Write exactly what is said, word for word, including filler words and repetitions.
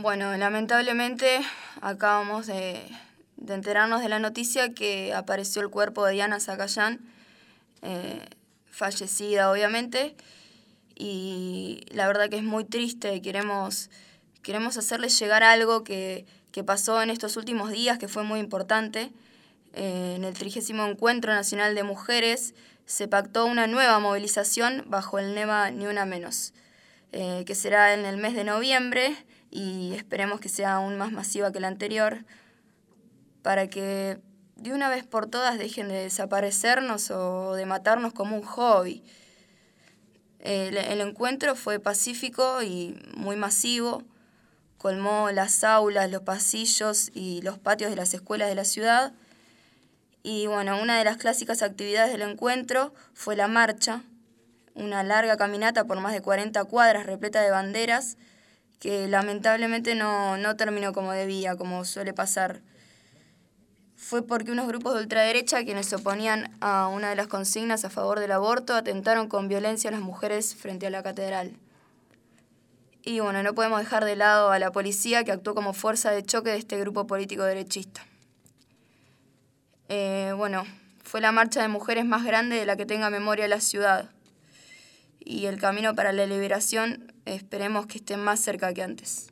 Bueno, lamentablemente acabamos de, de enterarnos de la noticia que apareció el cuerpo de Diana Zacayán, eh, fallecida obviamente, y la verdad que es muy triste. Queremos, queremos hacerles llegar algo que, que pasó en estos últimos días, que fue muy importante. Eh, en el trigésimo Encuentro Nacional de Mujeres se pactó una nueva movilización bajo el lema Ni Una Menos, eh, que será en el mes de noviembre, y esperemos que sea aún más masiva que la anterior, para que de una vez por todas dejen de desaparecernos o de matarnos como un hobby. El, el encuentro fue pacífico y muy masivo, colmó las aulas, los pasillos y los patios de las escuelas de la ciudad. Y bueno, una de las clásicas actividades del encuentro fue la marcha, una larga caminata por más de cuarenta cuadras repleta de banderas, que lamentablemente no, no terminó como debía, como suele pasar. Fue porque unos grupos de ultraderecha, quienes se oponían a una de las consignas a favor del aborto, atentaron con violencia a las mujeres frente a la catedral. Y bueno, no podemos dejar de lado a la policía, que actuó como fuerza de choque de este grupo político derechista. Eh, bueno, fue la marcha de mujeres más grande de la que tenga memoria la ciudad. Y el camino para la liberación esperemos que esté más cerca que antes.